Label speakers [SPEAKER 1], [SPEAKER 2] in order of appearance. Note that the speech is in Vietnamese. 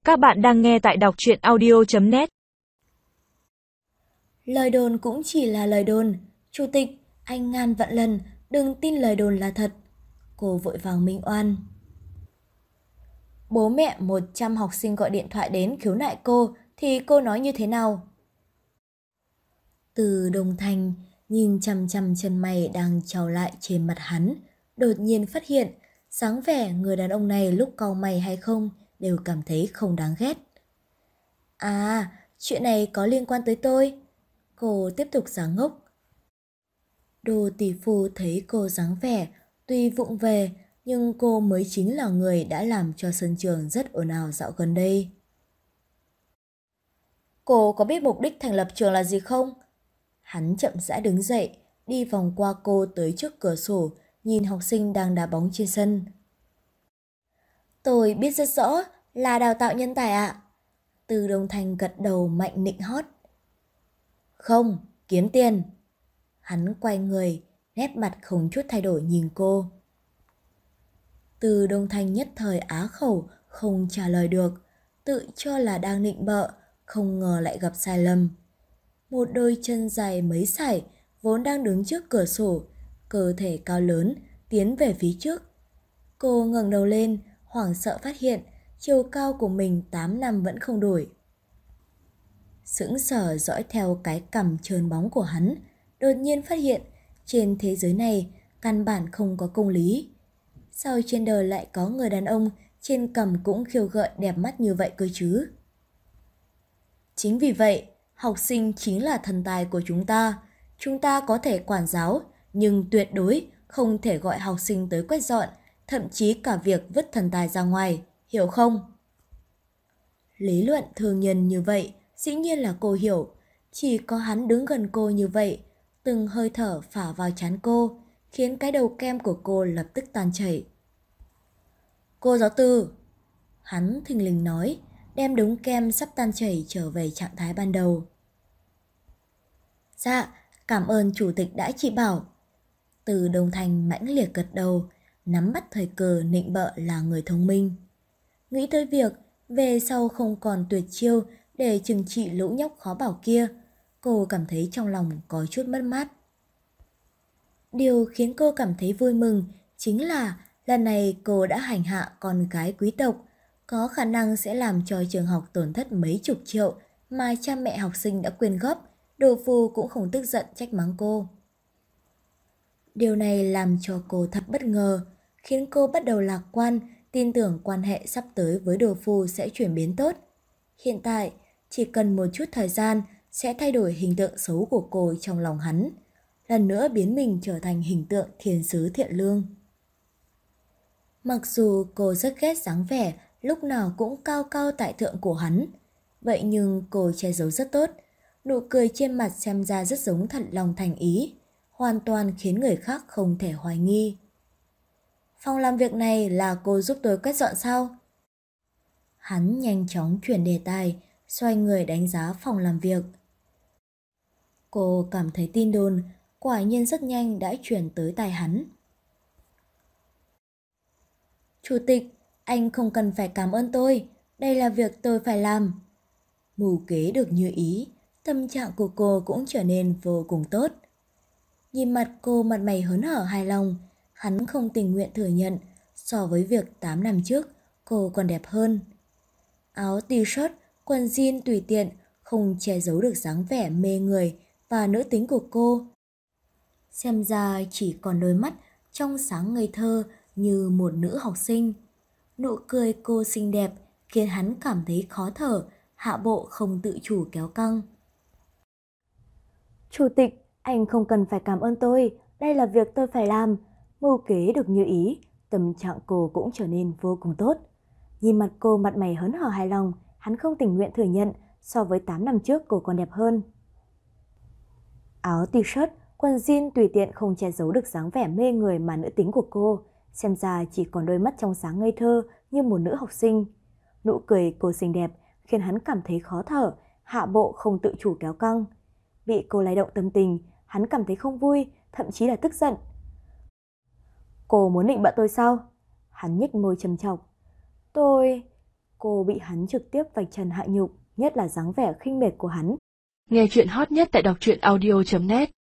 [SPEAKER 1] Các bạn đang nghe tại đọc truyện audio.net.
[SPEAKER 2] Lời đồn cũng chỉ là lời đồn. Chủ tịch, anh ngàn vạn lần đừng tin lời đồn là thật. Cô vội vàng minh oan. Bố mẹ 100 học sinh gọi điện thoại đến khiếu nại cô thì cô nói như thế nào? Từ Đông Thành nhìn chằm chằm chân mày đang trao lại trên mặt hắn, đột nhiên phát hiện dáng vẻ người đàn ông này lúc cau mày hay không đều cảm thấy không đáng ghét. À, chuyện này có liên quan tới tôi. Cô tiếp tục giả ngốc. Đồ tỷ phu thấy cô dáng vẻ, tuy vụng về, nhưng cô mới chính là người đã làm cho sân trường rất ồn ào dạo gần đây. Cô có biết mục đích thành lập trường là gì không? Hắn chậm rãi đứng dậy, đi vòng qua cô tới trước cửa sổ, nhìn học sinh đang đá bóng trên sân. Tôi biết rất rõ là đào tạo nhân tài ạ. Từ Đông Thành gật đầu mạnh nịnh hót. Không, kiếm tiền. Hắn quay người, nét mặt không chút thay đổi nhìn cô. Từ Đông Thành nhất thời á khẩu, không trả lời được, tự cho là đang nịnh bợ, không ngờ lại gặp sai lầm. Một đôi chân dài mấy sải, vốn đang đứng trước cửa sổ, cơ thể cao lớn, tiến về phía trước. Cô ngẩng đầu lên, hoảng sợ phát hiện chiều cao của mình 8 năm vẫn không đổi. Sững sờ dõi theo cái cằm trơn bóng của hắn, đột nhiên phát hiện trên thế giới này căn bản không có công lý. Sao trên đời lại có người đàn ông trên cằm cũng khiêu gợi đẹp mắt như vậy cơ chứ? Chính vì vậy, học sinh chính là thần tài của chúng ta. Chúng ta có thể quản giáo, nhưng tuyệt đối không thể gọi học sinh tới quét dọn, thậm chí cả việc vứt thần tài ra ngoài, hiểu không? Lý luận thường nhân như vậy, dĩ nhiên là cô hiểu. Chỉ có hắn đứng gần cô như vậy, từng hơi thở phả vào trán cô, khiến cái đầu kem của cô lập tức tan chảy. Cô giáo tư, hắn thình lình nói, đem đống kem sắp tan chảy trở về trạng thái ban đầu. Dạ, cảm ơn chủ tịch đã chỉ bảo. Từ Đông Thành mãnh liệt gật đầu, nắm bắt thời cơ nịnh bợ là người thông minh. Nghĩ tới việc về sau không còn tuyệt chiêu để trừng trị lũ nhóc khó bảo kia, cô cảm thấy trong lòng có chút mất mát. Điều khiến cô cảm thấy vui mừng chính là lần này cô đã hành hạ con gái quý tộc, có khả năng sẽ làm cho trường học tổn thất mấy chục triệu mà cha mẹ học sinh đã quyên góp, đồ phu cũng không tức giận trách mắng cô. Điều này làm cho cô thật bất ngờ, khiến cô bắt đầu lạc quan, tin tưởng quan hệ sắp tới với đồ phu sẽ chuyển biến tốt. Hiện tại, chỉ cần một chút thời gian sẽ thay đổi hình tượng xấu của cô trong lòng hắn, lần nữa biến mình trở thành hình tượng thiên sứ thiện lương. Mặc dù cô rất ghét dáng vẻ lúc nào cũng cao cao tại thượng của hắn, vậy nhưng cô che giấu rất tốt, nụ cười trên mặt xem ra rất giống thật lòng thành ý, hoàn toàn khiến người khác không thể hoài nghi. Phòng làm việc này là cô giúp tôi quét dọn sao? Hắn nhanh chóng chuyển đề tài, xoay người đánh giá phòng làm việc. Cô cảm thấy tin đồn quả nhiên rất nhanh đã chuyển tới tai hắn. Chủ tịch, anh không cần phải cảm ơn tôi, đây là việc tôi phải làm. Mưu kế được như ý, tâm trạng của cô cũng trở nên vô cùng tốt. Nhìn mặt cô mặt mày hớn hở hài lòng, hắn không tình nguyện thừa nhận so với việc 8 năm trước cô còn đẹp hơn. Áo t-shirt, quần jean tùy tiện, không che giấu được dáng vẻ mê người và nữ tính của cô. Xem ra chỉ còn đôi mắt trong sáng ngây thơ như một nữ học sinh. Nụ cười cô xinh đẹp khiến hắn cảm thấy khó thở, hạ bộ không tự chủ kéo căng. Chủ tịch, anh không cần phải cảm ơn tôi, đây là việc tôi phải làm. Mưu kế được như ý, tâm trạng cô cũng trở nên vô cùng tốt. Nhìn mặt cô mặt mày hớn hở hài lòng, hắn không tình nguyện thừa nhận so với 8 năm trước cô còn đẹp hơn. Áo t-shirt, quần jean tùy tiện không che giấu được dáng vẻ mê người mà nữ tính của cô, xem ra chỉ còn đôi mắt trong sáng ngây thơ như một nữ học sinh. Nụ cười cô xinh đẹp khiến hắn cảm thấy khó thở, hạ bộ không tự chủ kéo căng. Bị cô lay động tâm tình, hắn cảm thấy không vui, thậm chí là tức giận. Cô muốn định bợ tôi sao? Hắn nhếch môi trầm chọc. Cô bị hắn trực tiếp vạch trần hạ nhục, nhất là dáng vẻ khinh miệt của hắn.
[SPEAKER 1] Nghe chuyện hot nhất tại đọc truyện audio.net